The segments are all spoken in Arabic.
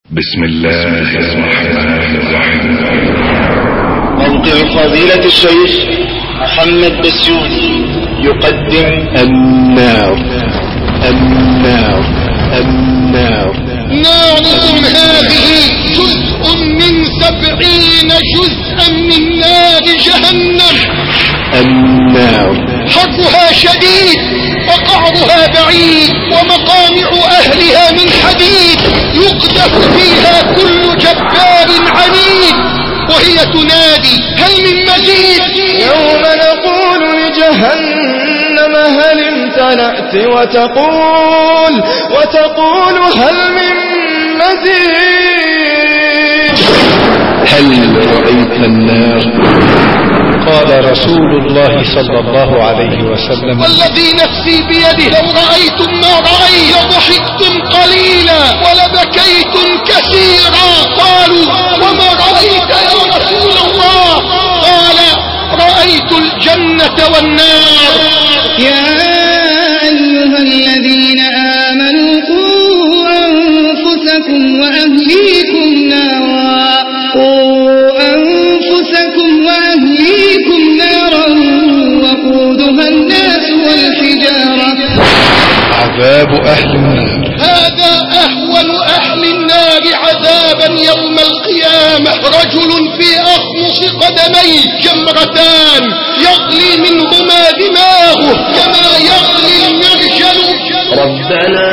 بسم الله الرحمن الرحيم. موقع فضيلة الشيخ محمد بسيوني يقدم النار ناركم هذه جزء من 70 جزءا من نار جهنم. النار حرها شديد وقعرها بعيد ومقامع أهلها من حديد، يقذف فيها كل جبار عنيد وهي تنادي هل من مزيد. يوم نقول لجهنم هل امتلأت وتقول هل من مزيد. هل رأيت النار؟ قال رسول الله صلى الله عليه وسلم والذي نفسي بيده لو رأيتم ما رأيت لضحكتم قليلا ولبكيتم كثيرا. قالوا وما رأيت يا رسول الله؟ قال رأيت الجنة والنار. يا أيها الذين آمنوا قوا أنفسكم وأهليكم نارا وقودها الناس والحجارة. عذاب أهل النار. هذا أهون أهل النار عذابا يوم القيامة، رجل في أخمص قدميه جمرتان يغلي منهما دماغه كما يغلي المرجل. ربنا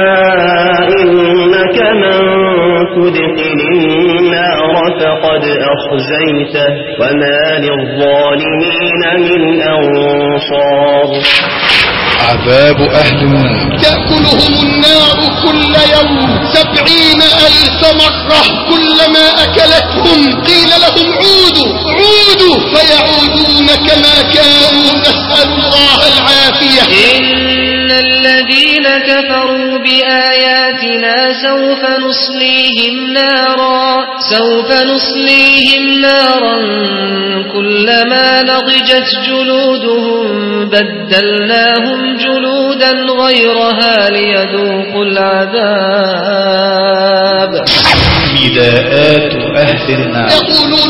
إنك من تدخل النار فقد أخزيته وما للظالمين من أنصار. عذاب أهل النار. تأكلهم النار كل يوم 70,000 مرة، كلما أكلتهم قيل لهم عودوا فيعودون كما كانوا. نسأل الله العافية. إن الذين كفروا بآياتنا سوف نصليهم نارا كلما نضجت جلودهم بدلناهم جلودا غيرها ليذوقوا العذاب. نداءات أهل النار. يقولون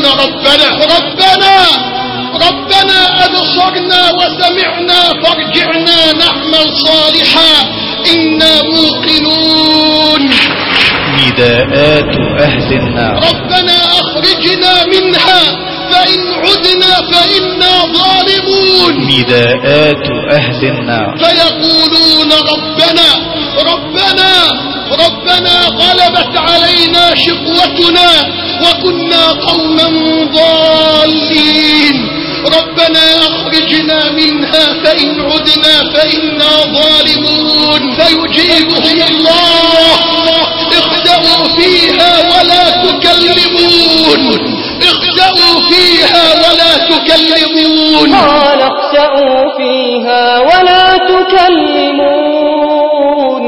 ربنا أبصرنا وسمعنا فارجعنا نعمل صالحا إنا موقنون. نداءات أهل النار. ربنا أخرجنا منها فإن عدنا فإنا ظالمون. نداءات أهل النار. فيقولون ربنا غلبت علينا شقوتنا وكنا قوما ضالين. ربنا أخرجنا منها فإن عدنا فإنا ظالمون. فيجيبهم الله اخسأوا فيها ولا تكلمون. قال اخسأوا فيها ولا تكلمون.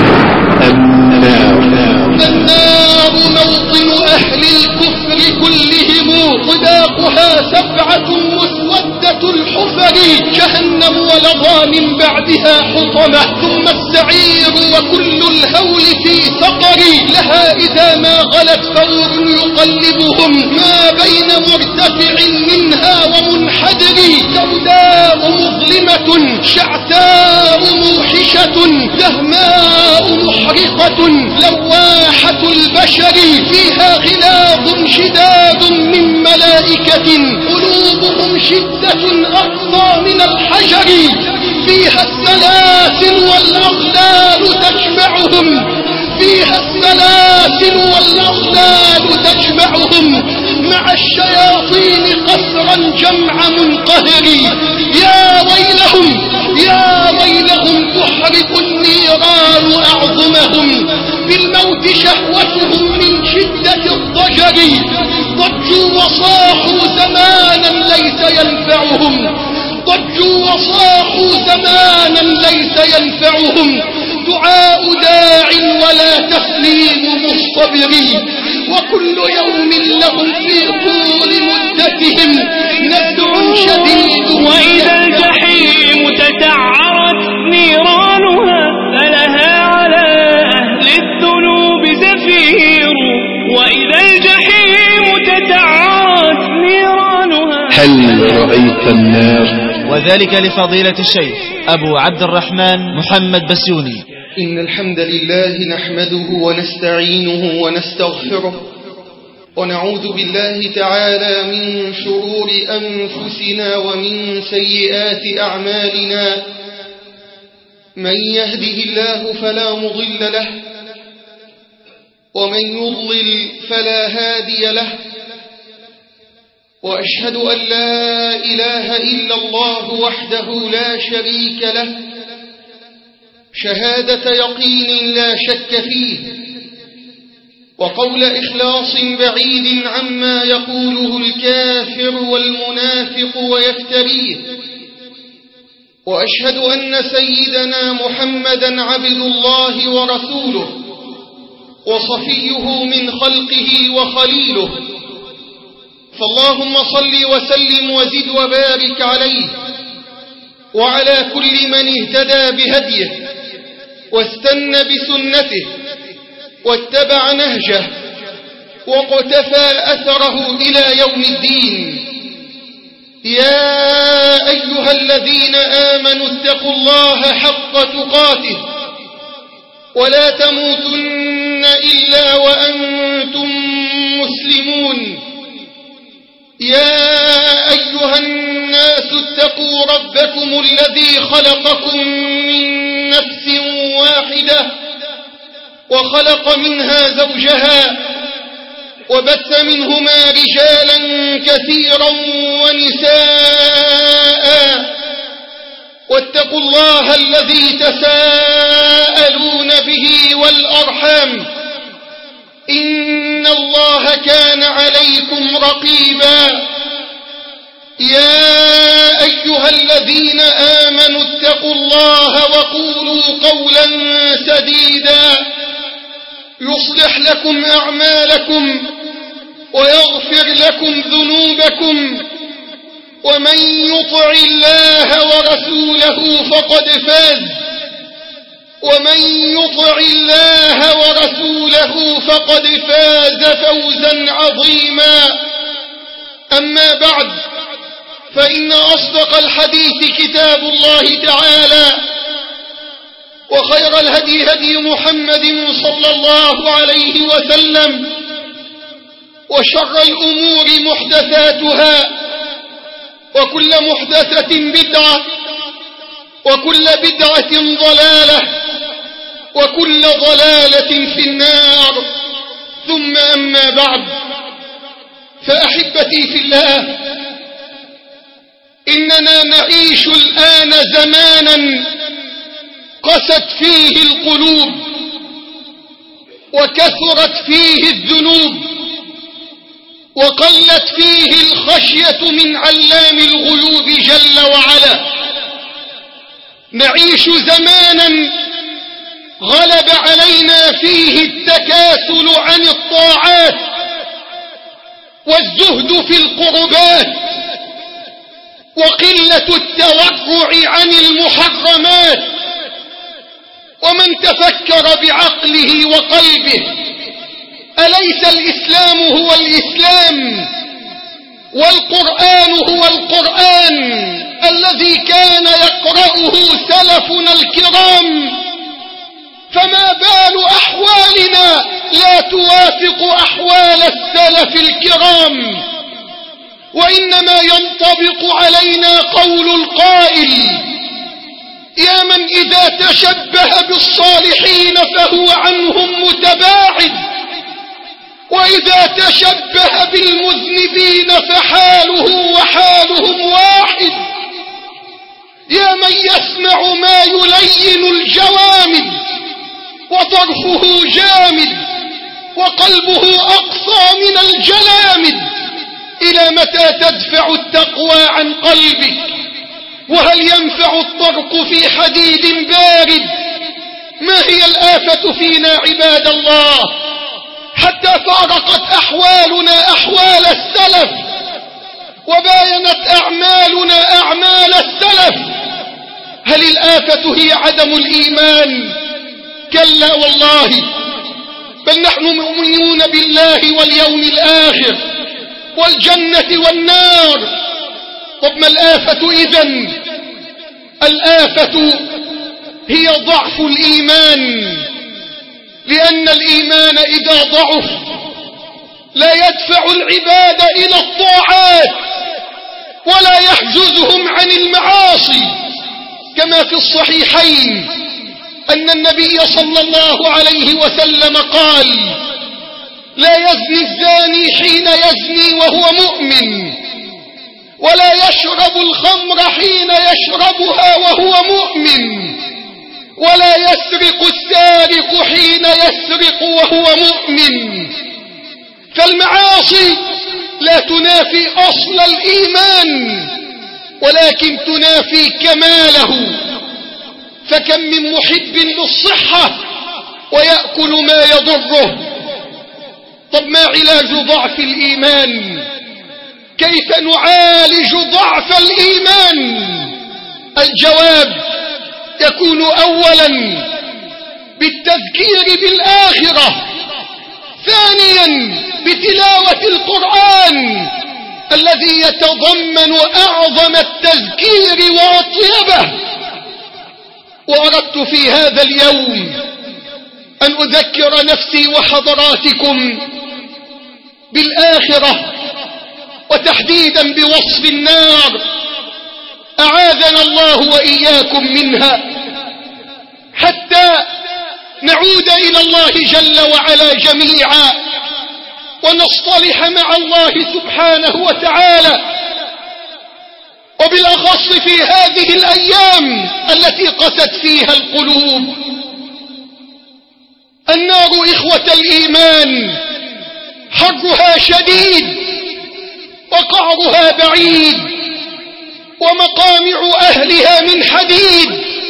النار موطن أهل الكفر كلهم، صداقها 7 مسودة الحفر، جهنم ولظى من بعدها حطمة، ثم السعير وكل الهول في سقر. لها إذا ما غلت فور يقلبهم ما بين مرتفع منها ومنحدر. سوداء مظلمة شعثاء موحشة دهماء محرقة لواحة البشر. فيها غلاظ شداد من ملائكة قلوبهم شدة أقصى من الحجر. فيها السلاسل والأغلال تجمعهم مع الشياطين قسرا جمع منقهر. يا ويلهم تحرق النيران أعظمهم، بالموت شهوتهم من شدة الضجر. ضجوا وصاحوا زمانا ليس ينفعهم دعاء داع ولا تسليم مصطبر. وكل يوم لهم في طول مدتهم نزع شديد. وإذا الجحيم تسعرت نيرانها فلها على أهل الذنوب زفير. وإذا الجحيم تسعرت نيرانها. هل رأيت النار؟ وذلك لفضيلة الشيخ أبو عبد الرحمن محمد بسيوني. إن الحمد لله نحمده ونستعينه ونستغفره ونعوذ بالله تعالى من شرور أنفسنا ومن سيئات أعمالنا. من يهده الله فلا مضل له ومن يضلل فلا هادي له، وأشهد أن لا إله إلا الله وحده لا شريك له شهادة يقين لا شك فيه، وقول إخلاص بعيد عما يقوله الكافر والمنافق ويفتريه. وأشهد أن سيدنا محمدا عبد الله ورسوله وصفيه من خلقه وخليله، فاللهم صل وسلم وزد وبارك عليه وعلى كل من اهتدى بهديه واستنى بسنته واتبع نهجه واقتفى أثره إلى يوم الدين. يا أيها الذين آمنوا اتقوا الله حق تقاته ولا تموتن إلا وأنتم مسلمون. يا أيها الناس اتقوا ربكم الذي خلقكم من نفس واحدة وخلق منها زوجها وبث منهما رجالا كثيرا ونساء، واتقوا الله الذي تساءلون به والأرحام إن الله كان عليكم رقيبا. يا أيها الذين آمنوا اتقوا الله وقولوا قولا سديدا يصلح لكم أعمالكم ويغفر لكم ذنوبكم، ومن يطع الله ورسوله فقد فاز، ومن يطع الله ورسوله فقد فاز فوزا عظيما. أما بعد، فإن أصدق الحديث كتاب الله تعالى، وخير الهدي هدي محمد صلى الله عليه وسلم، وشر الأمور محدثاتها، وكل محدثة بدعة، وكل بدعة ضلالة، وكل ضلالة في النار. ثم أما بعد، فأحبتي في الله، إننا نعيش الآن زمانا قست فيه القلوب وكثرت فيه الذنوب وقلت فيه الخشية من علام الغيوب جل وعلا. نعيش زمانا غلب علينا فيه التكاسل عن الطاعات والزهد في القربات وقلة التورع عن المحرمات. ومن تفكر بعقله وقلبه، أليس الإسلام هو الإسلام والقرآن هو القرآن الذي كان يقرأه سلفنا الكرام؟ فما بال أحوالنا لا توافق أحوال السلف الكرام؟ وإنما ينطبق علينا قول القائل: يا من إذا تشبه بالصالحين فهو عنهم متباعد، وإذا تشبه بالمذنبين فحاله وحالهم واحد. يا من يسمع ما يلين الجوامد وطرفه جامد وقلبه أقصى من الجلامد، إلى متى تدفع التقوى عن قلبك؟ وهل ينفع الطرق في حديد بارد؟ ما هي الآفة فينا عباد الله حتى فارقت أحوالنا أحوال السلف وباينت أعمالنا أعمال السلف؟ هل الآفة هي عدم الإيمان؟ كلا والله، بل نحن مؤمنون بالله واليوم الآخر والجنة والنار. طب ما الآفة إذن؟ الآفة هي ضعف الإيمان، لأن الإيمان إذا ضعف لا يدفع العباد إلى الطاعات ولا يحجزهم عن المعاصي، كما في الصحيحين أن النبي صلى الله عليه وسلم قال: لا يزني الزاني حين يزني وهو مؤمن، ولا يشرب الخمر حين يشربها وهو مؤمن، ولا يسرق السارق حين يسرق وهو مؤمن. فالمعاصي لا تنافي أصل الإيمان، ولكن تنافي كماله. فكم من محب للصحة ويأكل ما يضره. طب ما علاج ضعف الإيمان؟ كيف نعالج ضعف الإيمان؟ الجواب يكون أولا بالتذكير بالآخرة، ثانيا بتلاوة القرآن الذي يتضمن أعظم التذكير وأطيبه. وأردت في هذا اليوم أن أذكر نفسي وحضراتكم بالآخرة، وتحديدا بوصف النار، أعاذنا الله وإياكم منها، حتى نعود إلى الله جل وعلا جميعا ونصطلح مع الله سبحانه وتعالى، وبالأخص في هذه الأيام التي قست فيها القلوب. النار إخوة الإيمان حرها شديد وقعرها بعيد، ومقامع أهلها من حديد،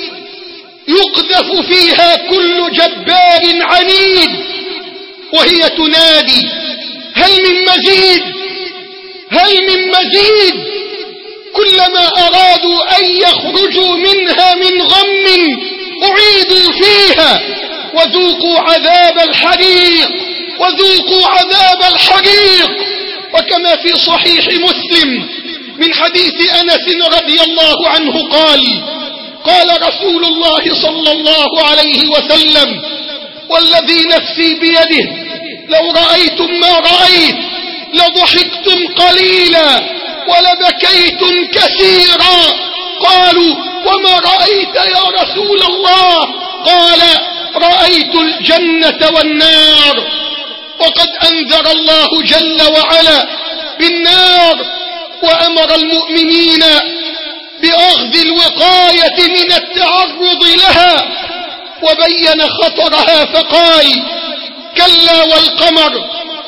يقذف فيها كل جبار عنيد، وهي تنادي: هل من مزيد؟ هل من مزيد؟ كلما أرادوا أن يخرجوا منها من غم أعيدوا فيها وذوقوا عذاب الحريق، وذوقوا عذاب الحريق. وكما في صحيح مسلم من حديث أنس رضي الله عنه قال: قال رسول الله صلى الله عليه وسلم: والذي نفسي بيده لو رأيتم ما رأيت لضحكتم قليلا ولبكيتم كثيرا. قالوا: وما رأيت يا رسول الله؟ قال: رأيت الجنة والنار. وقد أنذر الله جل وعلا بالنار، وأمر المؤمنين بأخذ الوقاية من التعرض لها، وبين خطرها فقال: كلا والقمر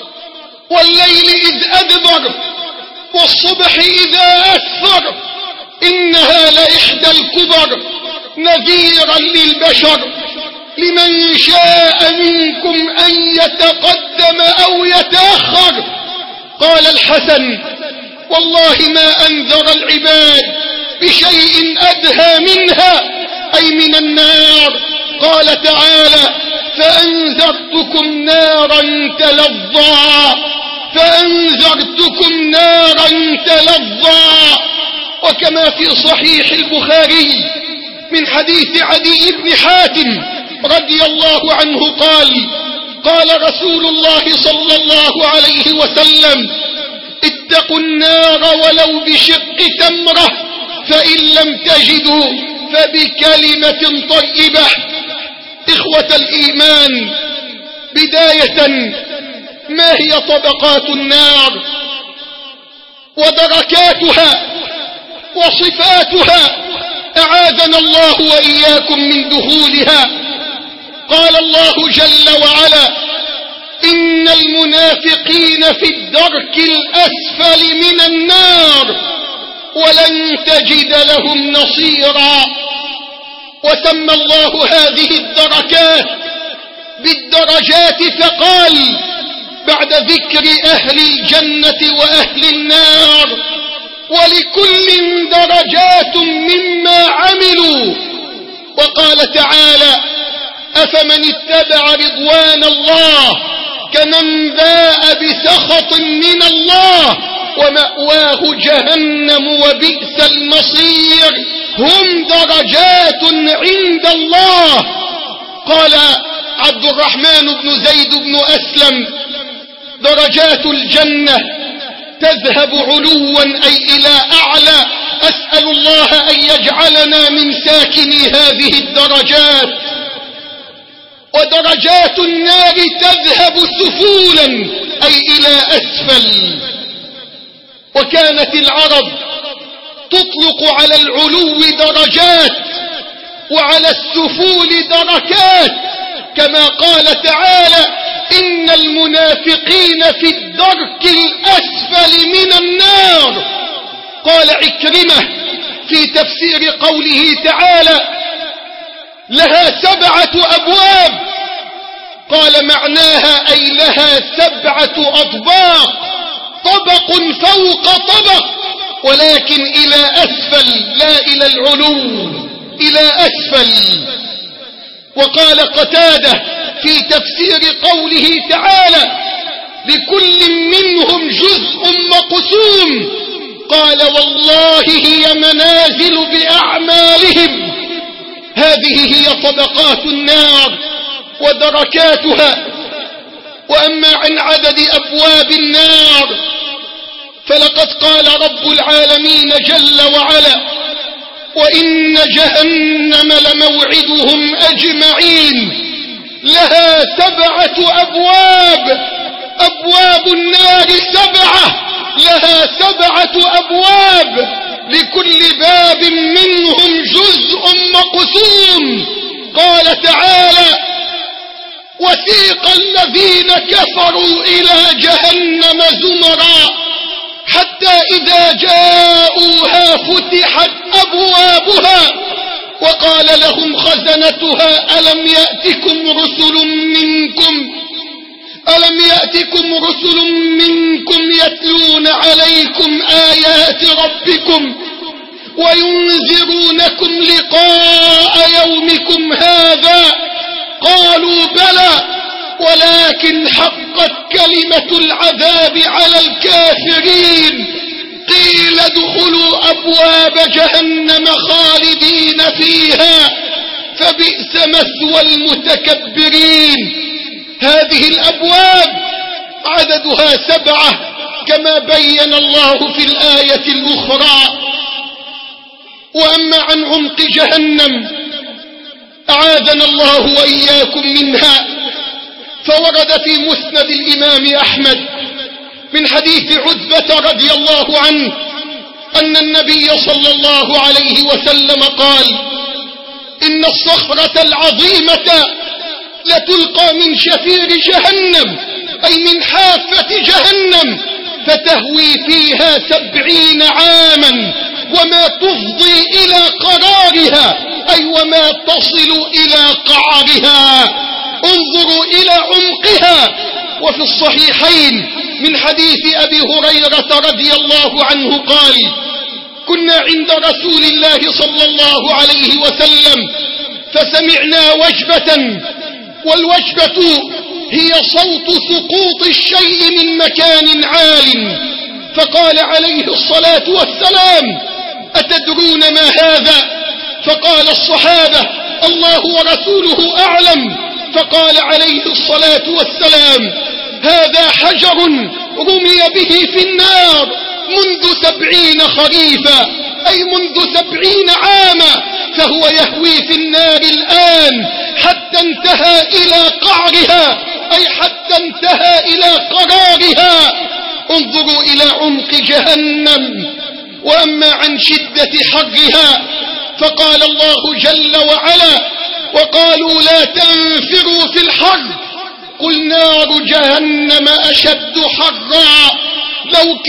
والليل إذ أدبر والصبح إذا أسفر إنها لإحدى الكبر نذيرا للبشر لمن شاء منكم أن يتقدم أو يتأخر. قال الحسن: والله ما أنذر العباد بشيء أدهى منها، أي من النار. قال تعالى: فأنذرتكم نارا تلظى، فأنذرتكم نارا تلظى. وكما في صحيح البخاري من حديث عدي بن حاتم رضي الله عنه قال: قال رسول الله صلى الله عليه وسلم: اتقوا النار ولو بشق تمرة، فإن لم تجدوا فبكلمة طيبة. إخوة الإيمان، بداية ما هي طبقات النار ودركاتها وصفاتها؟ أعاذنا الله وإياكم من دخولها. قال الله جل وعلا: إن المنافقين في الدرك الأسفل من النار ولن تجد لهم نصيرا. وسمى الله هذه الدركات بالدرجات، فقال بعد ذكر أهل الجنة وأهل النار: ولكل درجات مما عملوا. وقال تعالى: أفمن اتبع رضوان الله كمن باء بسخط من الله ومأواه جهنم وبئس المصير هم درجات عند الله. قال عبد الرحمن بن زيد بن أسلم درجات الجنة تذهب علوا أي إلى أعلى. أسأل الله أن يجعلنا من ساكني هذه الدرجات. ودرجات النار تذهب سفولا أي إلى أسفل. وكانت العرب تطلق على العلو درجات وعلى السفول دركات، كما قال تعالى إن المنافقين في الدرك الأسفل من النار. قال عكرمة في تفسير قوله تعالى لها 7 أبواب، قال معناها أي لها 7 أطباق، طبق فوق طبق، ولكن إلى أسفل لا إلى العلو، إلى أسفل. وقال قتادة في تفسير قوله تعالى لكل منهم جزء مقسوم، قال والله هي منازل بأعمالهم. هذه هي طبقات النار ودركاتها. وأما عن عدد أبواب النار فلقد قال رب العالمين جل وعلا وإن جهنم لموعدهم أجمعين لها 7 أبواب. أبواب النار 7، لها 7 أبواب، لكل باب منهم جزء مقسوم. قال تعالى وسيق الذين كفروا إلى جهنم زمرا حتى إذا جاءوها فتحت أبوابها وقال لهم خزنتها ألم يأتكم رسل منكم يتلون عليكم آيات ربكم وينذرونكم لقاء يومكم هذا قالوا بلى ولكن حقت كلمة العذاب على الكافرين قيل ادخلوا أبواب جهنم خالدين فيها فبئس مثوى المتكبرين. هذه الأبواب عددها 7 كما بين الله في الآية الأخرى. وأما عن عمق جهنم أعاذنا الله وإياكم منها، فورد في مسند الإمام أحمد من حديث عتبة رضي الله عنه أن النبي صلى الله عليه وسلم قال إن الصخرة العظيمة لتلقى من شفير جهنم أي من حافة جهنم فتهوي فيها 70 عاما وما تفضي إلى قرارها أي وما تصل إلى قعرها. انظروا إلى عمقها. وفي الصحيحين من حديث أبي هريرة رضي الله عنه قال كنا عند رسول الله صلى الله عليه وسلم فسمعنا وجبة، والوجبة هي صوت سقوط الشيء من مكان عال، فقال عليه الصلاة والسلام أتدرون ما هذا؟ فقال الصحابة الله ورسوله أعلم. فقال عليه الصلاة والسلام هذا حجر رمي به في النار منذ 70 خريفا أي منذ 70 عاما، فهو يهوي في النار الآن حتى انتهى إلى قعرها أي حتى انتهى إلى قرارها. انظروا إلى عمق جهنم. وأما عن شدة حرها فقال الله جل وعلا وقالوا لا تنفروا في الحر قل نار جهنم أشد حرا لو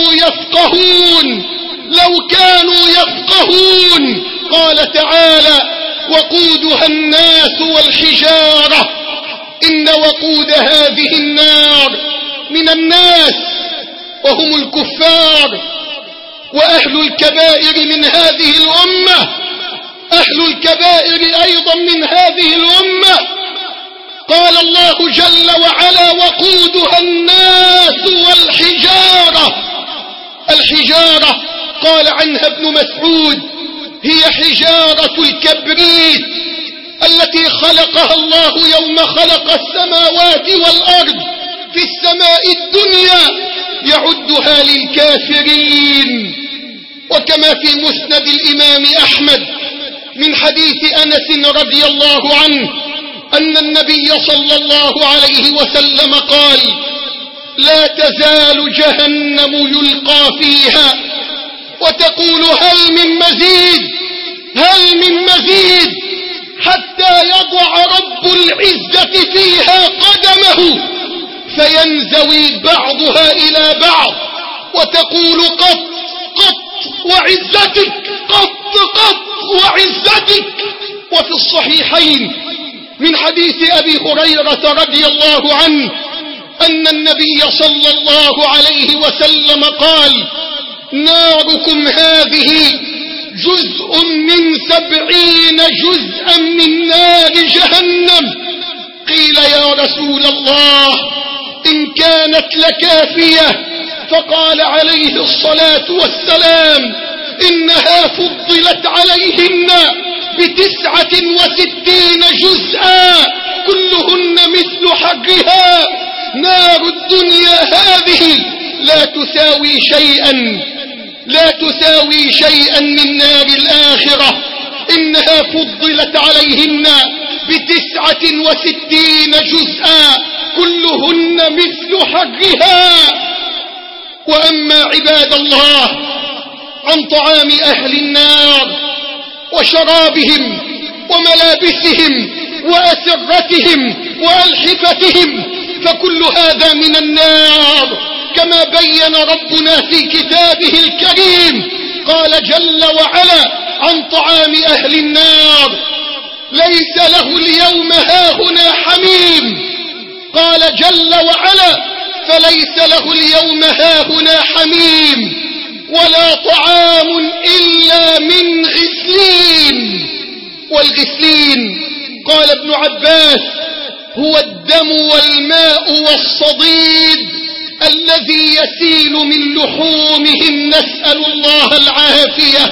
كانوا يفقهون. قال تعالى وقودها الناس والحجارة إن وقود هذه النار من الناس وهم الكفار وأهل الكبائر من هذه الأمة أهل الكبائر أيضا من هذه الأمة. قال الله جل وعلا وقودها الناس والحجارة. الحجارة قال عنها ابن مسعود هي حجارة الكبريت التي خلقها الله يوم خلق السماوات والأرض في السماء الدنيا يعدها للكافرين. وكما في مسند الإمام أحمد من حديث أنس رضي الله عنه أن النبي صلى الله عليه وسلم قال لا تزال جهنم يلقى فيها وتقول هل من مزيد هل من مزيد حتى يضع رب العزة فيها قدمه فينزوي بعضها إلى بعض وتقول قط قط وعزتك قط قط وعزتك. وفي الصحيحين من حديث أبي هريرة رضي الله عنه أن النبي صلى الله عليه وسلم قال ناركم هذه جزء من 70 جزءا من نار جهنم. قيل يا رسول الله إن كانت لكافية؟ فقال عليه الصلاة والسلام إنها فضلت عليهن ب69 جزءا كلهن مثل حرها. نار الدنيا هذه لا تساوي شيئا من نار الآخرة. إنها فضلت عليهن ب69 جزءا كلهن مثل حرها. وأما عباد الله عن طعام أهل النار وشرابهم وملابسهم وأسرتهم وألحفتهم فكل هذا من النار كما بين ربنا في كتابه الكريم. قال جل وعلا عن طعام أهل النار ليس له اليوم هاهنا حميم. قال جل وعلا فليس له اليوم هاهنا حميم ولا طعام إلا من غسلين. والغسلين قال ابن عباس هو الدم والماء والصديد الذي يسيل من لحومهم نسأل الله العافية.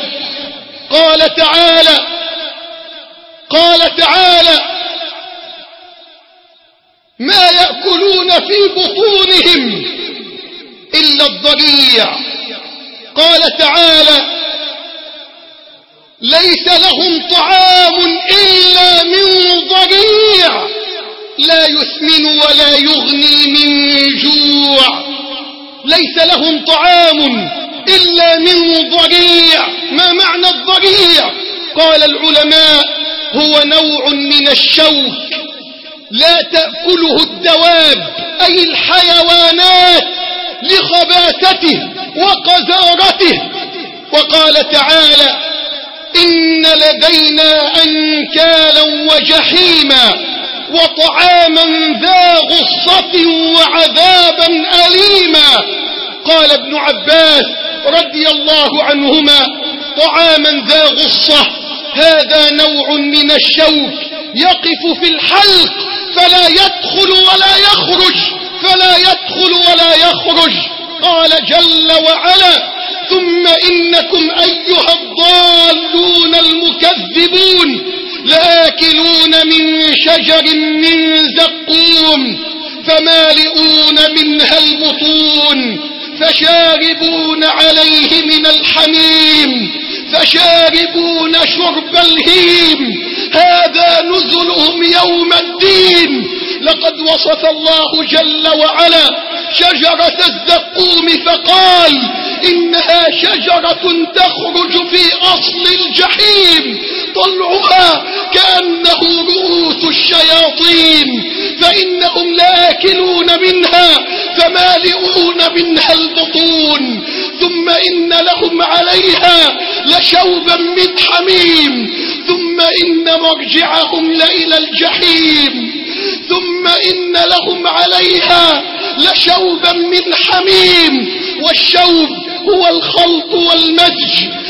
قال تعالى ما يأكلون في بطونهم إلا الضريع. قال تعالى ليس لهم طعام إلا من ضريع لا يسمن ولا يغني من جوع. ليس لهم طعام إلا من ضريع. ما معنى الضريع؟ قال العلماء هو نوع من الشوك لا تأكله الدواب أي الحيوانات لخباثته وقذارته. وقال تعالى إن لدينا أنكالا وجحيما وطعاما ذا غصة وعذابا أليما. قال ابن عباس رضي الله عنهما طعاما ذا غصة هذا نوع من الشوك يقف في الحلق فلا يدخل ولا يخرج. قال جل وعلا ثم إنكم أيها الضالون المكذبون لآكلون من شجر من زقوم فمالئون منها البطون فشاربون عليه من الحميم فشاربون شرب الهيم هذا نزلهم يوم الدين. لقد وصف الله جل وعلا شجرة الزقوم فقال إنها شجرة تخرج في أصل الجحيم طلعها كأنه رؤوس الشياطين فإنهم لآكلون منها فمالئون منها البطون ثم إن لهم عليها لشوبا من حميم ثم إن مرجعهم لإلى الجحيم ثم إن لهم عليها لشوبا من حميم. والشوب هو الخلط والمزج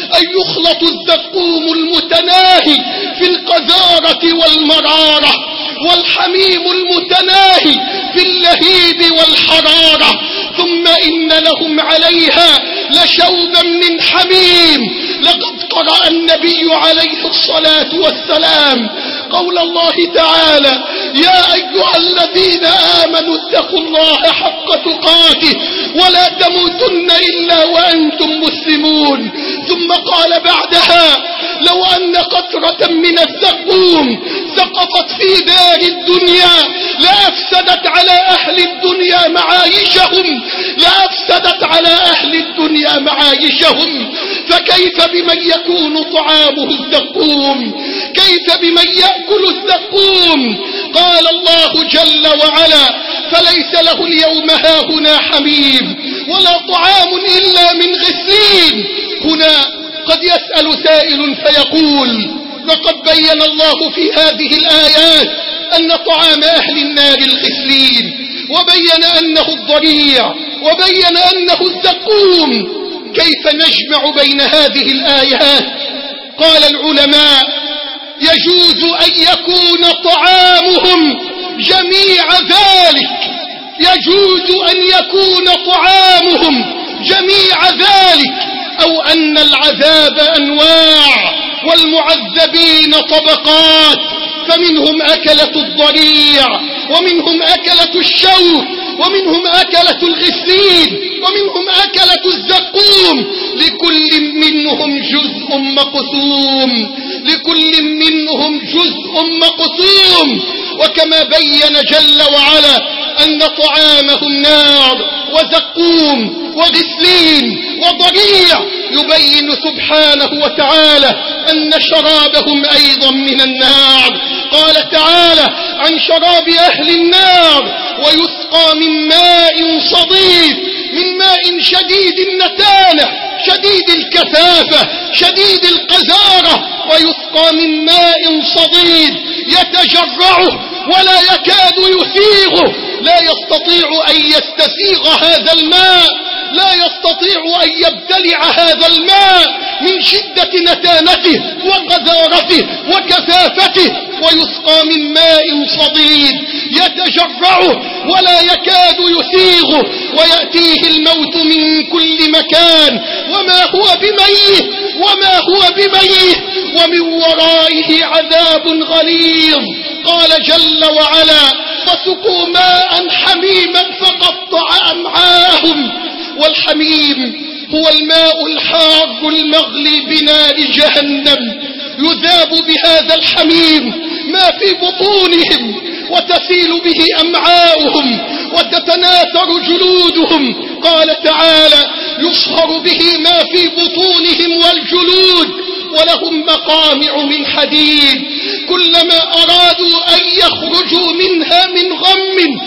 أن يخلط الزقوم المتناهي في القذارة والمرارة، والحميم المتناهي في اللهيب والحرارة، ثم إن لهم عليها لشوبا من حميم. لقد قرأ النبي عليه الصلاة والسلام قول الله تعالى: يا أيها الذين آمنوا اتقوا الله حق تقاته ولا تموتن إلا وأنتم مسلمون. ثم قال بعدها: لو أن قطرة من الزقوم سقطت في دار الدنيا لأفسدت على أهل الدنيا معايشهم، لأفسدت على أهل الدنيا معايشهم. فكيف بمن يكون طعامه الزقوم؟ كيف بمن يأكل الزقوم؟ قال الله جل وعلا: فليس له اليوم هاهنا حميم ولا طعام إلا من غسلين. هنا قد يسأل سائل فيقول: لقد بين الله في هذه الآيات أن طعام أهل النار الغسلين، وبين أنه الضريع، وبين أنه الزقوم، كيف نجمع بين هذه الآيات؟ قال العلماء: يجوز أن يكون طعامهم جميع ذلك، يجوز أن يكون طعامهم جميع ذلك، أو أن العذاب أنواع والمعذبين طبقات، فمنهم أكلة الضريع، ومنهم أكلة الشوك، ومنهم أكلة الغسلين، ومنهم أكلة الزقوم. لكل منهم جزء مقسوم، لكل منهم جزء مقسوم. وكما بين جل وعلا أن طعامهم نار وزقوم وغسلين وضريع، يبين سبحانه وتعالى أن شرابهم أيضا من النار. قال تعالى عن شراب أهل النار: ويسقى من ماء صديد، من ماء شديد النتانة، شديد الكثافة، شديد القذارة. ويسقى من ماء صديد يتجرعه ولا يكاد يسيغه، لا يستطيع أن يستسيغ هذا الماء، لا يستطيع أن يبتلع هذا الماء من شدة نتانته وقذارته وكثافته. ويسقى من ماء صديد يتجرعه ولا يكاد يسيغه، ويأتيه الموت من كل مكان وما هو بميت، وما هو بميت، ومن ورائه عذاب غليظ. قال جل وعلا: فسقوا ماء حميما فقطع أمعاءهم. والحميم هو الماء الحار المغلي بنار جهنم، يذاب بهذا الحميم ما في بطونهم، وتسيل به أمعاؤهم، وتتناثر جلودهم. قال تعالى: يصهر به ما في بطونهم والجلود، ولهم مقامع من حديد، كلما أرادوا أن يخرجوا منها من غم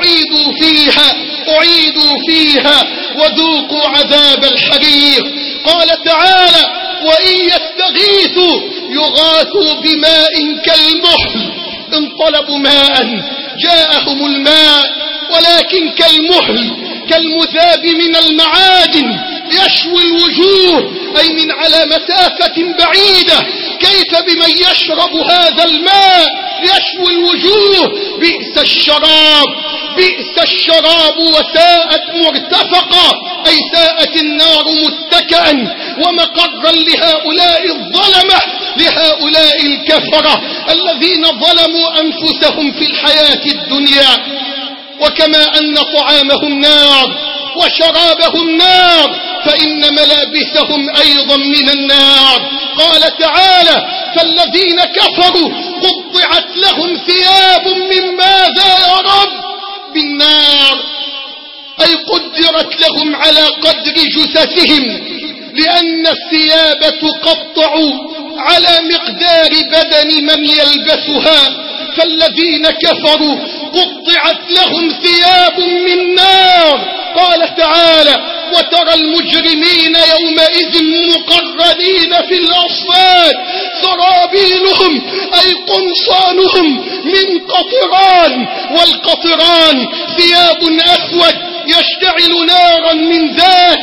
أعيدوا فيها وذوقوا عذاب الحريق. قال تعالى: وإن يستغيثوا يغاثوا بماء كالمحل، إن طلبوا ماء جاءهم الماء، ولكن كالمحل، كالمذاب من المعادن، يشوي الوجوه، أي من على مسافة بعيدة. كيف بمن يشرب هذا الماء يشوي الوجوه؟ بئس الشراب، بئس الشراب وساءت مرتفقا، أي ساءت النار متكئا ومقرا لهؤلاء الظلمة، لهؤلاء الكفرة الذين ظلموا أنفسهم في الحياة الدنيا. وكما أن طعامهم نار وشرابهم نار، فإن ملابسهم أيضا من النار. قال تعالى: فالذين كفروا قطعت لهم ثياب من ماذا يا رب؟ بالنار، أي قدرت لهم على قدر جثثهم، لأن الثياب تقطع على مقدار بدن من يلبسها. فالذين كفروا قطعت لهم ثياب من نار. قال تعالى: وترى المجرمين يومئذ مقرنين في الأصفاد، سرابيلهم أي قمصانهم من قطران، والقطران ثياب أسود يشتعل نارا من ذاته،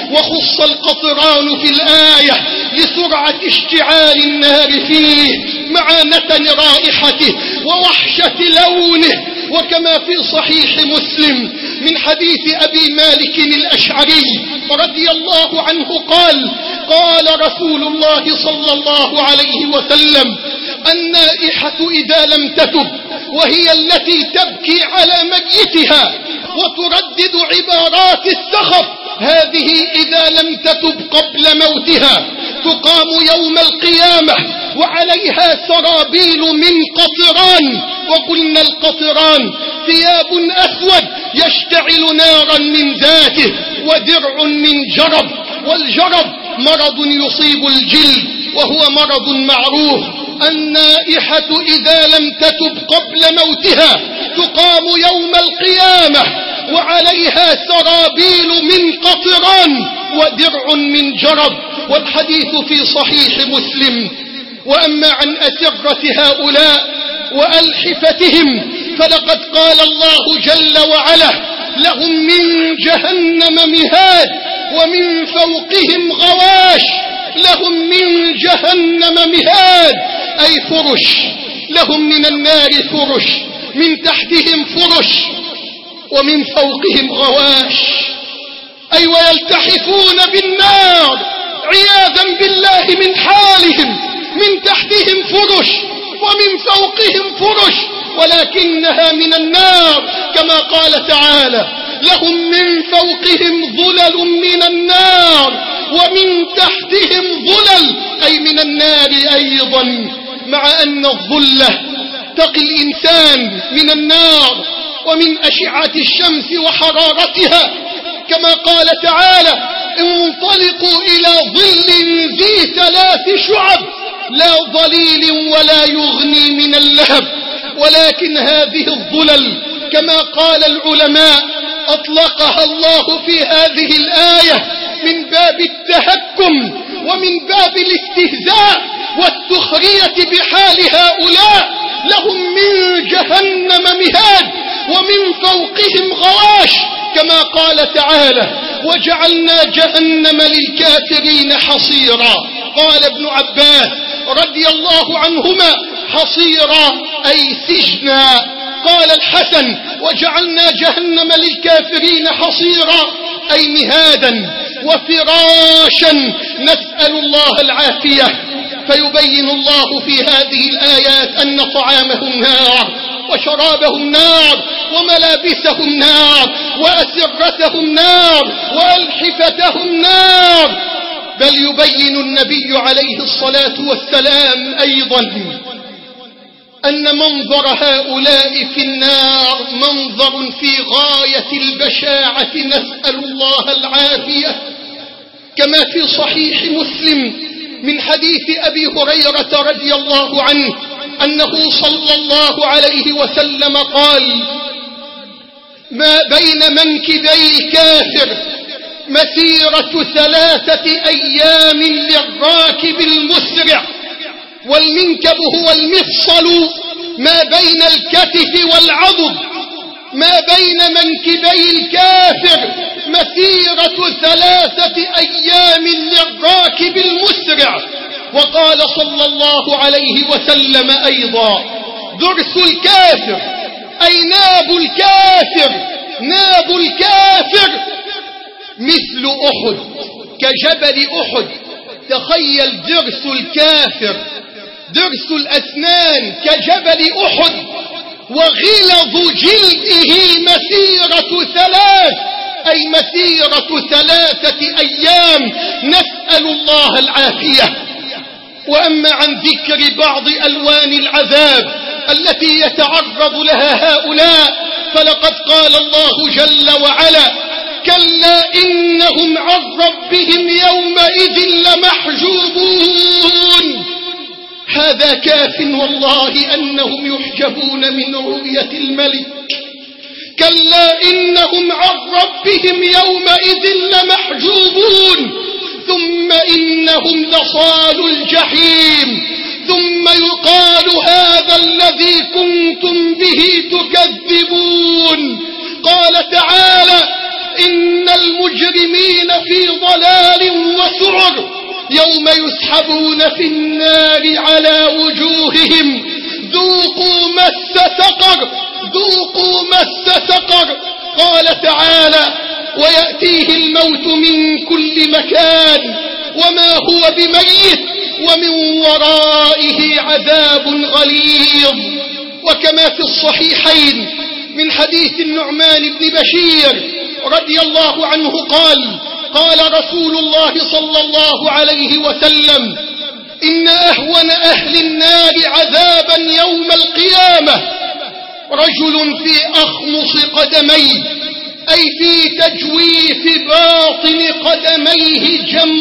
وخص القطران في الآية لسرعة اشتعال النار فيه مع نتن رائحته ووحشة لونه. وكما في صحيح مسلم من حديث أبي مالك الأشعري رضي الله عنه قال: قال رسول الله صلى الله عليه وسلم: النائحة إذا لم تتب، وهي التي تبكي على ميتها وتردد عبارات السخط، هذه إذا لم تتب قبل موتها تقام يوم القيامة وعليها سرابيل من قطران. وقلنا القطران ثياب أسود يشتعل نارا من ذاته، ودرع من جرب، والجرب مرض يصيب الجلد وهو مرض معروف. النائحة إذا لم تتب قبل موتها تقام يوم القيامة وعليها سرابيل من قطران ودرع من جرب، والحديث في صحيح مسلم. وأما عن أسرة هؤلاء وألحفتهم فلقد قال الله جل وعلا: لهم من جهنم مهاد ومن فوقهم غواش. لهم من جهنم مهاد أي فرش، لهم من النار فرش، من تحتهم فرش ومن فوقهم غواش، أي ويلتحفون بالنار عياذا بالله من حالهم. من تحتهم فرش ومن فوقهم فرش، ولكنها من النار كما قال تعالى: لهم من فوقهم ظلل من النار ومن تحتهم ظلل، أي من النار أيضا. مع أن الظلة تقي الإنسان من النار ومن أشعة الشمس وحرارتها، كما قال تعالى: انطلقوا إلى ظل ذي 3 شعب لا ظليل ولا يغني من اللهب. ولكن هذه الظلل كما قال العلماء أطلقها الله في هذه الآية من باب التهكم ومن باب الاستهزاء والسخرية بحال هؤلاء. لهم من جهنم مهاد ومن فوقهم غواش، كما قال تعالى: وجعلنا جهنم للكافرين حصيرا. قال ابن عباس رضي الله عنهما: حصيرا أي سجنا. قال الحسن: وجعلنا جهنم للكافرين حصيرا أي مهادا وفراشا، نسأل الله العافية. فيبين الله في هذه الآيات أن طعامهم نار وشرابهم نار وملابسهم نار وأسرتهم نار وألحفتهم نار. بل يبين النبي عليه الصلاة والسلام أيضا أن منظر هؤلاء في النار منظر في غاية البشاعة، نسأل الله العافية. كما في صحيح مسلم من حديث أبي هريرة رضي الله عنه أنه صلى الله عليه وسلم قال: ما بين منكبي الكافر مسيرة 3 أيام للراكب المسرع. والمنكب هو المفصل ما بين الكتف والعضد. ما بين منكبي الكافر مسيرة 3 أيام للراكب المسرع. وقال صلى الله عليه وسلم أيضا: درس الكافر أي ناب الكافر، ناب الكافر مثل أحد، كجبل أحد. تخيل درس الكافر، درس الأسنان كجبل أحد، وغلظ جلده مسيرة 3 أي مسيرة 3 أيام، نسأل الله العافية. وأما عن ذكر بعض ألوان العذاب التي يتعرض لها هؤلاء فلقد قال الله جل وعلا: كلا إنهم عن ربهم يومئذ لمحجوبون. هذا كاف والله أنهم يحجبون من رؤية الملك. كلا إنهم عن ربهم يومئذ لمحجوبون. ثم إنهم لصال الجحيم. ثم يقال: هذا الذي كنتم به تكذبون. قال تعالى: إن المجرمين في ضلال وسعر يوم يسحبون في النار على وجوههم ذوقوا مس سقر ذوقوا مس سقر. قال تعالى ويأتيه الموت من كل مكان وما هو بميت ومن ورائه عذاب غليظ. وكما في الصحيحين من حديث النعمان بن بشير رضي الله عنه قال رسول الله صلى الله عليه وسلم إن أهون أهل النار عذابا يوم القيامة رجل في أخمص قدميه أي في تجويف باطن قدميه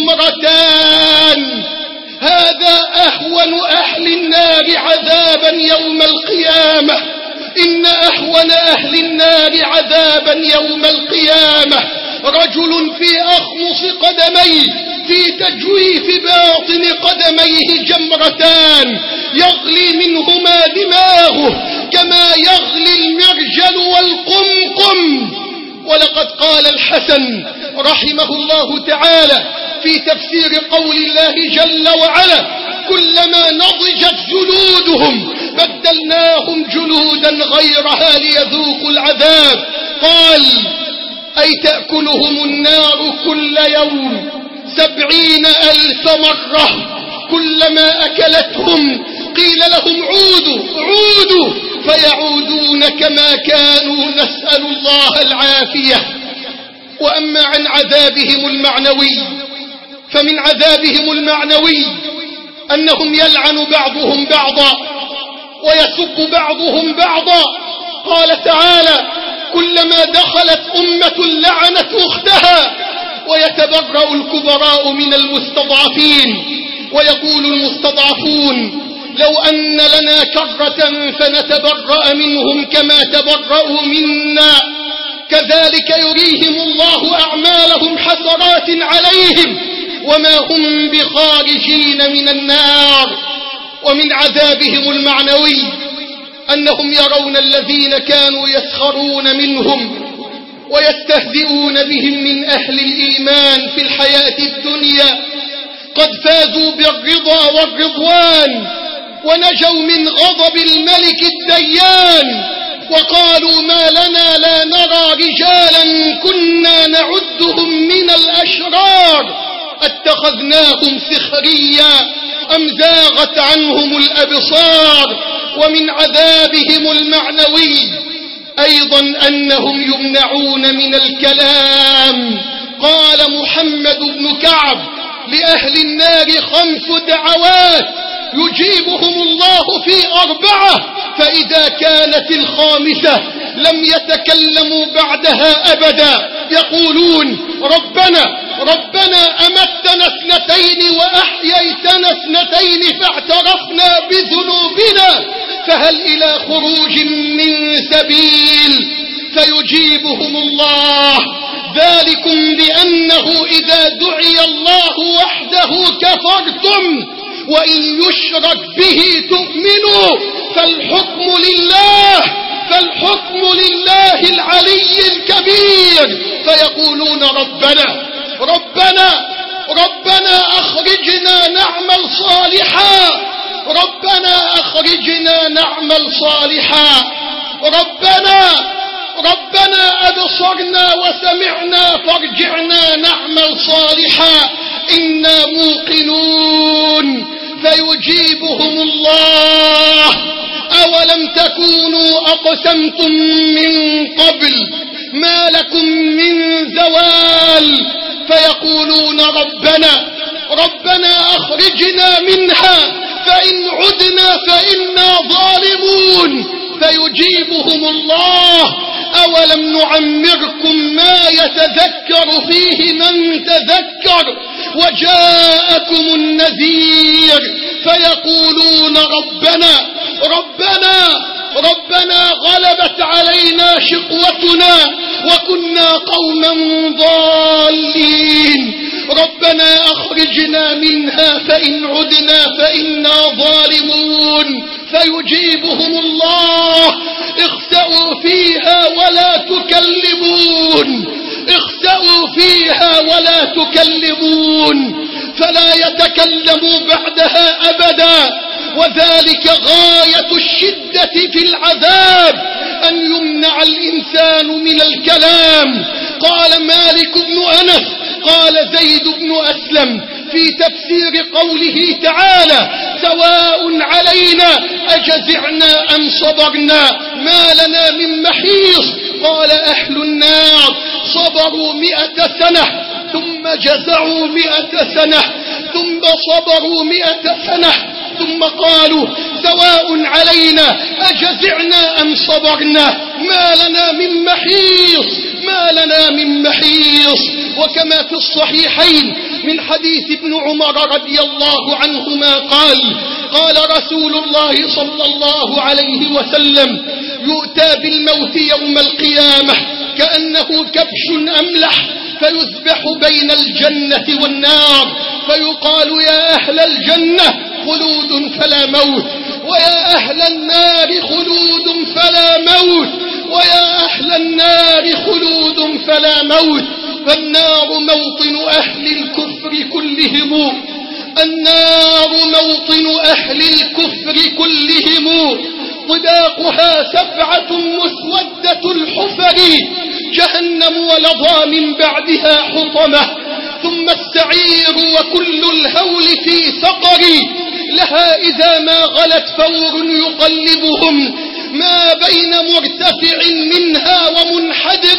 جمرتان. هذا أهون أهل النار عذابا يوم القيامة. إن أهون أهل النار عذابا يوم القيامة رجل في أخمص قدميه في تجويف باطن قدميه جمرتان يغلي منهما دماغه كما يغلي المرجل والقمقم. ولقد قال الحسن رحمه الله تعالى في تفسير قول الله جل وعلا كلما نضجت جلودهم بدلناهم جلودا غيرها ليذوقوا العذاب. قال أي تأكلهم النار كل يوم 70,000 مرة كلما أكلتهم قيل لهم عودوا فيعودون كما كانوا نسأل الله العافية. وأما عن عذابهم المعنوي فمن عذابهم المعنوي أنهم يلعن بعضهم بعضا ويسب بعضهم بعضا. قال تعالى كلما دخلت أمة لعنت أختها ويتبرأ الكبراء من المستضعفين. ويقول المستضعفون لو أن لنا كرة فنتبرأ منهم كما تبرأوا منا. كذلك يريهم الله أعمالهم حسرات عليهم وما هم بخارجين من النار. ومن عذابهم المعنوي أنهم يرون الذين كانوا يسخرون منهم ويستهزئون بهم من أهل الإيمان في الحياة الدنيا قد فازوا بالرضا والرضوان ونجوا من غضب الملك الديان. وقالوا ما لنا لا نرى رجالا كنا نعدهم من الأشرار اتخذناهم سخريا أم زاغت عنهم الأبصار. ومن عذابهم المعنوي أيضا أنهم يمنعون من الكلام. قال محمد بن كعب لأهل النار 5 دعوات يجيبهم الله في 4 فإذا كانت 5 لم يتكلموا بعدها أبدا. يقولون ربنا أمتنا 2 وأحييتنا 2 فاعترفنا بذنوبنا فهل إلى خروج من سبيل. فيجيبهم الله ذلكم بأنه إذا دعي الله وحده كفرتم وإن يشرك به تؤمنوا فالحكم لله العلي الكبير. فيقولون ربنا أخرجنا نعمل صالحا ربنا أبصرنا وسمعنا فارجعنا نعمل صالحا إنا موقنون. فيجيبهم الله أولم تكونوا أقسمتم من قبل ما لكم من زوال. فيقولون ربنا أخرجنا منها فإن عدنا فإنا ظالمون. فيجيبهم الله أولم نعمركم ما يتذكر فيه من تذكر وجاءكم النذير. فيقولون ربنا غلبت علينا شقوتنا وكنا قوما ضالين ربنا أخرجنا منها فإن عدنا فإنا ظالمون. فيجيبهم الله اخسأوا فيها ولا تكلمون فيها ولا تكلمون، فلا يتكلموا بعدها أبدا. وذلك غاية الشدة في العذاب، أن يمنع الإنسان من الكلام. قال مالك بن أنس قال زيد بن أسلم في تفسير قوله تعالى: سواء علينا أجزعنا أم صبرنا ما لنا من محيص. قال أهل النار صبروا 100 سنة ثم جزعوا 100 سنة ثم صبروا 100 سنة ثم قالوا سواء علينا أجزعنا أم صبرنا ما لنا من محيص، ما لنا من محيص. وكما في الصحيحين من حديث ابن عمر رضي الله عنهما قال رسول الله صلى الله عليه وسلم: يؤتى بالموت يوم القيامة كأنه كبش أملح، فيذبح بين الجنة والنار، فيقال: يا أهل الجنة خلود فلا موت، ويا أهل النار خلود فلا موت، ويا أهل النار خلود فلا موت. فالنار موطن أهل الكفر كلهم، النار موطن أهل الكفر كلهم، طباقها 7 مسودة الحفر، جهنم ولظى من بعدها حطمة، ثم السعير وكل الهول في سقر، لها إذا ما غلت فور يقلبهم ما بين مرتفع منها ومنحدر،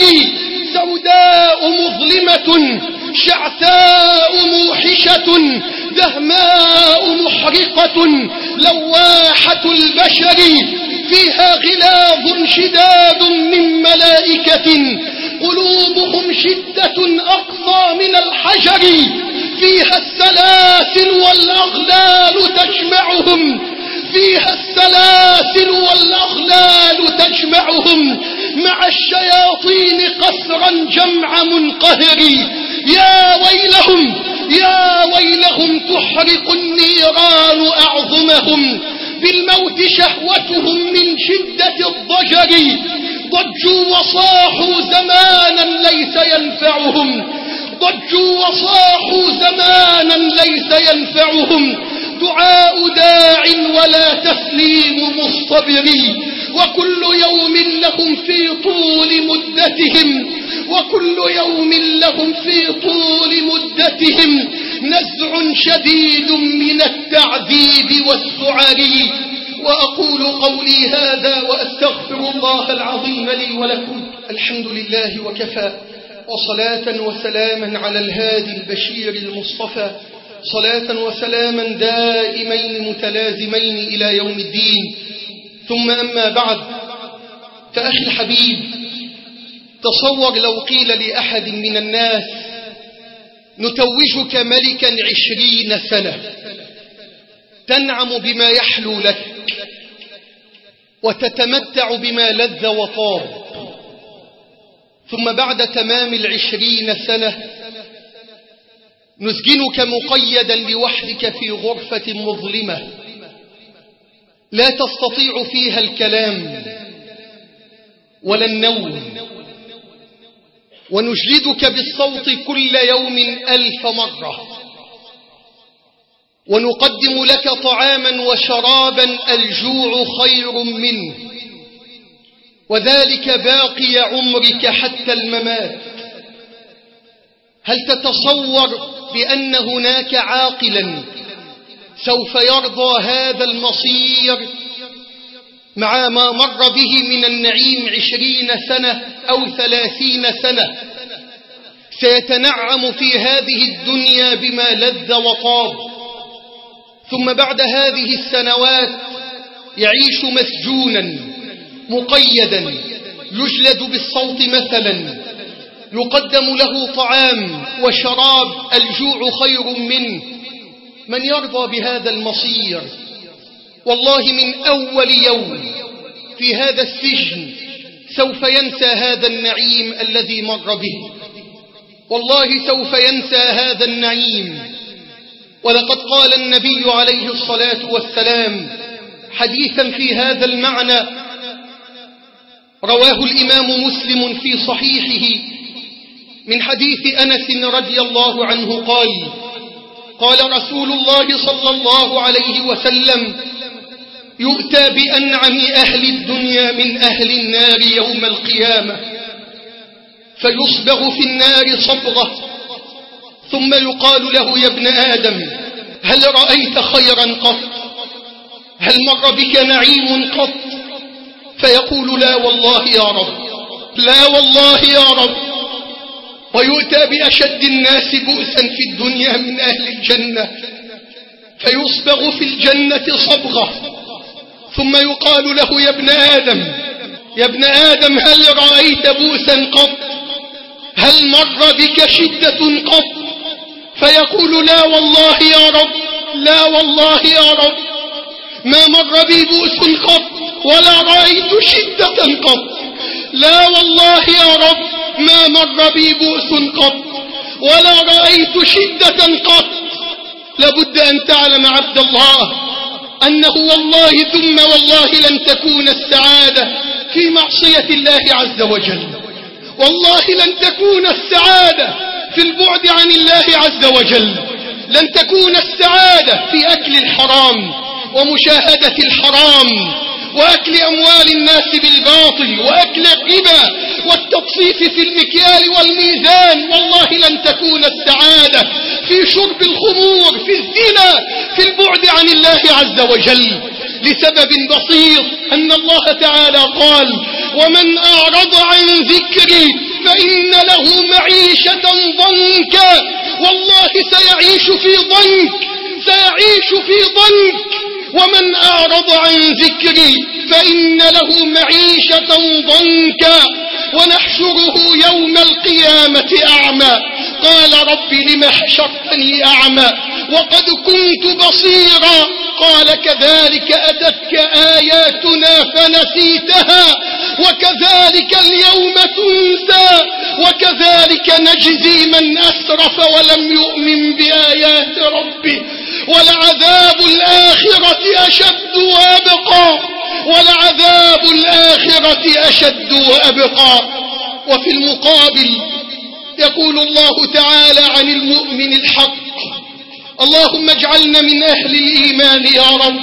سوداء مظلمة شعثاء موحشة دهماء محرقة لواحة البشر، فيها غلاظ شداد من ملائكة قلوبهم شدة أقصى من الحجر، فيها السلاسل والأغلال تجمعهم، فيها السلاسل والأغلال تجمعهم مع الشياطين قسرا جمع منقهر. يا ويلهم يا ويلهم تحرق النيران أعظمهم، بالموت شهوتهم من شدة الضجر، ضجوا وصاحوا زمانا ليس ينفعهم، ضجوا وصاحوا زمانا ليس ينفعهم، دعاء داع ولا تسليم مصطبري، وكل يوم لهم في طول مدتهم، وكل يوم لهم في طول مدتهم نزع شديد من التعذيب والسعر. وأقول قولي هذا وأستغفر الله العظيم لي ولكم. الحمد لله وكفى، وصلاة وسلاما على الهادي البشير المصطفى، صلاة وسلاما دائمين متلازمين إلى يوم الدين. ثم أما بعد، فأخي الحبيب، تصور لو قيل لأحد من الناس: نتوجك ملكا 20 سنة تنعم بما يحلو لك وتتمتع بما لذ وطاب، ثم بعد تمام 20 سنة نسجنك مقيدا لوحدك في غرفة مظلمة لا تستطيع فيها الكلام ولا النوم، ونجلدك بالصوت كل يوم 1000 مرة، ونقدم لك طعاما وشرابا الجوع خير منه، وذلك باقي عمرك حتى الممات. هل تتصور بأن هناك عاقلا سوف يرضى هذا المصير مع ما مر به من النعيم 20 سنة أو 30 سنة؟ سيتنعم في هذه الدنيا بما لذ وطاب، ثم بعد هذه السنوات يعيش مسجونا مقيدا، يجلد بالصوت مثلا، يقدم له طعام وشراب الجوع خير منه. من يرضى بهذا المصير؟ والله من أول يوم في هذا السجن سوف ينسى هذا النعيم الذي مر به، والله سوف ينسى هذا النعيم. ولقد قال النبي عليه الصلاة والسلام حديثا في هذا المعنى، رواه الإمام مسلم في صحيحه من حديث أنس رضي الله عنه قال رسول الله صلى الله عليه وسلم: يؤتى بأنعم أهل الدنيا من أهل النار يوم القيامة، فيصبغ في النار صبغة، ثم يقال له: يا ابن آدم، هل رأيت خيرا قط؟ هل مر بك نعيم قط؟ فيقول: لا والله يا رب، لا والله يا رب. ويؤتى بأشد الناس بؤسا في الدنيا من أهل الجنة، فيصبغ في الجنة صبغة، ثم يقال له: يا ابن آدم، يا ابن آدم، هل رأيت بؤسا قط؟ هل مر بك شدة قط؟ فيقول: لا والله يا رب، لا والله يا رب، ما مر بي بؤس قط ولا رأيت شدة قط. لا والله يا رب، ما مر بي بؤس قط ولا رأيت شدة قط. لابد أن تعلم عبد الله أنه والله ثم والله لن تكون السعادة في معصية الله عز وجل، والله لن تكون السعادة في البعد عن الله عز وجل، لن تكون السعادة في أكل الحرام ومشاهدة الحرام وأكل أموال الناس بالباطل وأكل الربا والتطفيف في المكيال والميزان. والله لن تكون السعادة في شرب الخمور، في الزنا، في البعد عن الله عز وجل، لسبب بسيط: أن الله تعالى قال: ومن أعرض عن ذكري فإن له معيشة ضنكا. والله سيعيش في ضنك، سيعيش في ضنك. ومن أعرض عن ذكري فإن له معيشة ضنكا ونحشره يوم القيامة أعمى. قال: رب لم حشرتني أعمى وقد كنت بصيرا. قال: كذلك أتتك آياتنا فنسيتها وكذلك اليوم تنسى وكذلك نجزي من أسرف ولم يؤمن بآيات ربه ولعذاب الآخرة أشد وأبقى، ولعذاب الآخرة أشد وأبقى. وفي المقابل يقول الله تعالى عن المؤمن الحق: اللهم اجعلنا من أهل الإيمان يا رب.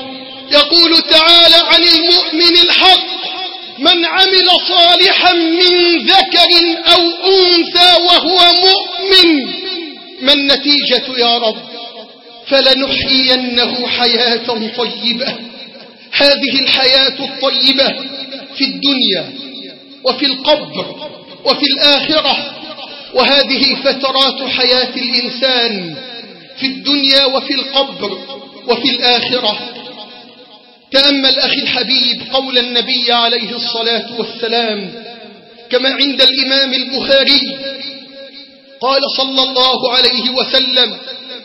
يقول تعالى عن المؤمن الحق: من عمل صالحا من ذكر أو أنثى وهو مؤمن. ما النتيجة يا رب؟ فلنحيينه حياة طيبة. هذه الحياة الطيبة في الدنيا وفي القبر وفي الآخرة، وهذه فترات حياة الإنسان في الدنيا وفي القبر وفي الآخرة. تأمل أخي الحبيب قول النبي عليه الصلاة والسلام كما عند الإمام البخاري، قال صلى الله عليه وسلم: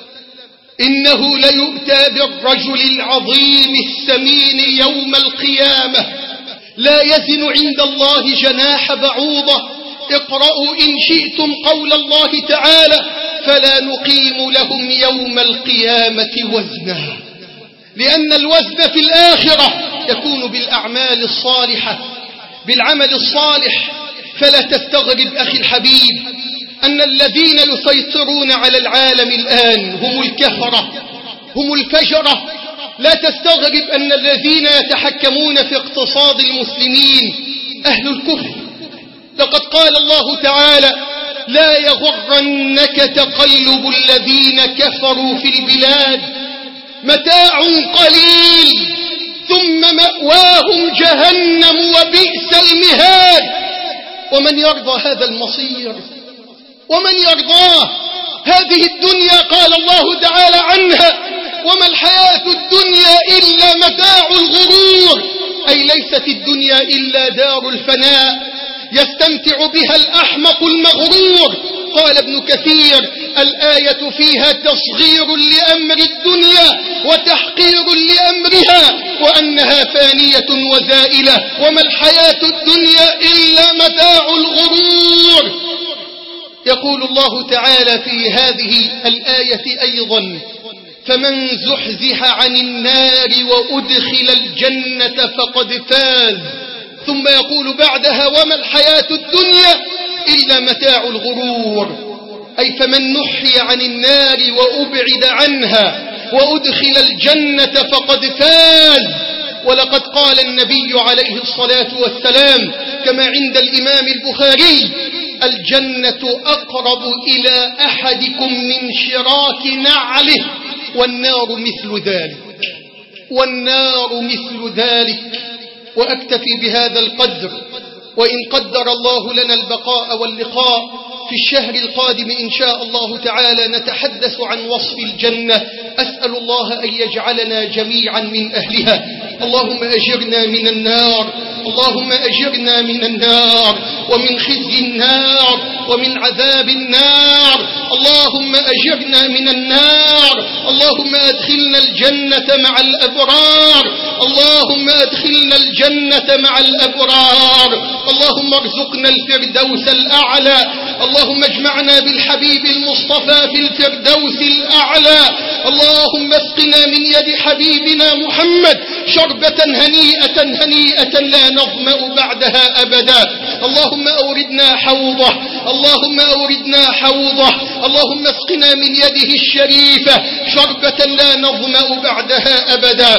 إنه ليؤتى بالرجل العظيم السمين يوم القيامة لا يزن عند الله جناح بعوضة. اقرأوا إن شئتم قول الله تعالى: فلا نقيم لهم يوم القيامة وزنا. لأن الوزن في الآخرة يكون بالأعمال الصالحة، بالعمل الصالح. فلا تستغرب أخي الحبيب أن الذين يسيطرون على العالم الآن هم الكفرة، هم الفجرة. لا تستغرب أن الذين يتحكمون في اقتصاد المسلمين أهل الكفر. لقد قال الله تعالى: لا يغرنك تقلب الذين كفروا في البلاد، متاع قليل ثم مأواهم جهنم وبئس المهاد. ومن يرضى هذا المصير؟ ومن يرضاه؟ هذه الدنيا قال الله تعالى عنها: وما الحياة الدنيا إلا متاع الغرور. أي ليست الدنيا إلا دار الفناء يستمتع بها الأحمق المغرور. قال ابن كثير: الآية فيها تصغير لأمر الدنيا وتحقير لأمرها، وأنها فانية وزائلة، وما الحياة الدنيا إلا متاع الغرور. يقول الله تعالى في هذه الآية أيضا: فمن زحزح عن النار وأدخل الجنة فقد فاز. ثم يقول بعدها: وما الحياة الدنيا إلا متاع الغرور. أي فمن نحي عن النار وأبعد عنها وأدخل الجنة فقد فاز. ولقد قال النبي عليه الصلاة والسلام كما عند الإمام البخاري: الجنة أقرب إلى أحدكم من شراك نعله، والنار مثل ذلك، والنار مثل ذلك. وأكتفي بهذا القدر، وإن قدر الله لنا البقاء واللقاء في الشهر القادم إن شاء الله تعالى نتحدث عن وصف الجنة. أسأل الله أن يجعلنا جميعا من أهلها. اللهم أجرنا من النار، اللهم أجرنا من النار ومن خزي النار ومن عذاب النار. اللهم أجرنا من النار. اللهم أدخلنا الجنة مع الأبرار. اللهم أدخلنا الجنة مع الأبرار. اللهم ارزقنا الفردوس الأعلى. اللهم اجمعنا بالحبيب المصطفى في الفردوس الأعلى. اللهم اسقنا من يد حبيبنا محمد شربة هنيئة هنيئة لا نظمأ بعدها أبدا. اللهم أوردنا حوضه، اللهم أوردنا حوضه. اللهم اسقنا من يده الشريفة شربة لا نظمأ بعدها أبدا.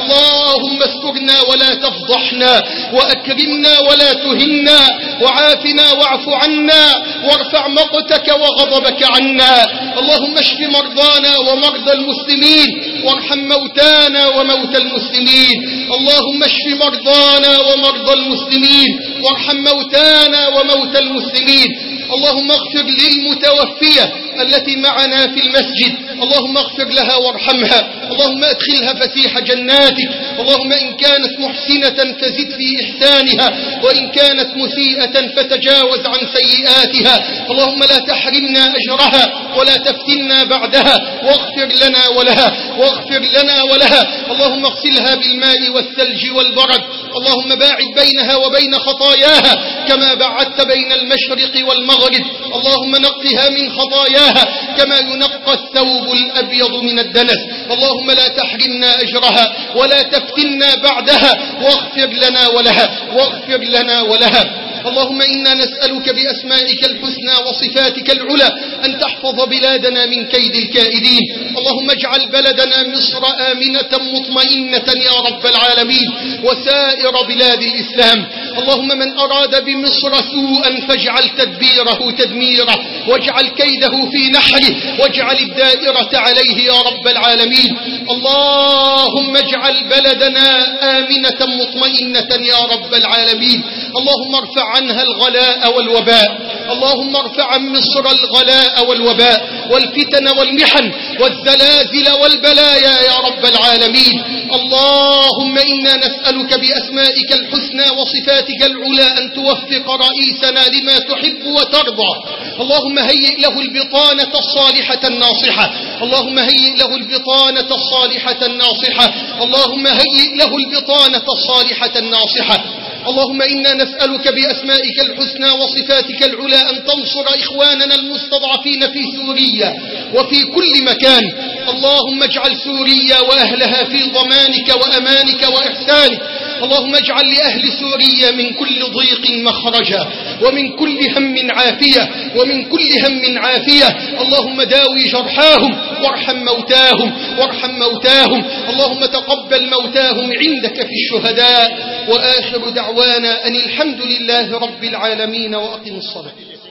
اللهم استرنا ولا تفضحنا، وأكرمنا ولا تهنا، وعافنا واعف عنا، وارفع مقتك وغضبك عنا. اللهم اشف مرضانا ومرضى المسلمين، وارحم موتانا وموتى المسلمين. اللهم اشف مرضانا ومرضى المسلمين، وارحم موتانا وموتى المسلمين. اللهم اغفر للمتوفية التي معنا في المسجد، اللهم اغفر لها وارحمها. اللهم ادخلها فسيح جناتك. اللهم إن كانت محسنة فزد في إحسانها، وإن كانت مسيئة فتجاوز عن سيئاتها. اللهم لا تحرمنا أجرها ولا تفتنا بعدها، واغفر لنا ولها، واغفر لنا ولها. اللهم اغسلها بالماء والثلج والبرد. اللهم باعد بينها وبين خطاياها كما بعدت بين المشرق والمغرب. اللهم نقها من خطاياها كما ينقى الثوب الأبيض من الدنس. اللهم لا تحرمنا أجرها ولا تفتنا بعدها، واغفر لنا ولها، واغفر لنا ولها. اللهم إنا نسألك بأسمائك الحسنى وصفاتك العلى أن تحفظ بلادنا من كيد الكائدين. اللهم اجعل بلدنا مصر آمنة مطمئنة يا رب العالمين، وسائر بلاد الإسلام. اللهم من أراد بمصر سوءا فاجعل تدبيره تدميره، واجعل كيده في نحره، واجعل الدائرة عليه يا رب العالمين. اللهم اجعل بلدنا آمنة مطمئنة يا رب العالمين. اللهم ارفع عنها الغلاء والوباء. اللهم ارفع عن مصر الغلاء والوباء والفتن والمحن والزلازل والبلايا يا رب العالمين. اللهم إنا نسألك بأسمائك الحسنى وصفاتك العلى أن توفق رئيسنا لما تحب وترضى. اللهم هيئ له البطانة الصالحة الناصحة. اللهم هيئ له البطانة الصالحة الناصحة. اللهم هيئ له البطانة الصالحة الناصحة. اللهم إنا نسألك بأسمائك الحسنى وصفاتك العلى أن تنصر إخواننا المستضعفين في سوريا وفي كل مكان. اللهم اجعل سوريا وأهلها في ضمانك وأمانك وإحسانك. اللهم اجعل لأهل سوريا من كل ضيق مخرجا، ومن كل هم عافية، ومن كل هم عافية. اللهم داوي جرحاهم وارحم موتاهم، وارحم موتاهم. اللهم تقبل موتاهم عندك في الشهداء. وآخر دعوانا أن الحمد لله رب العالمين، وأقم الصلاة.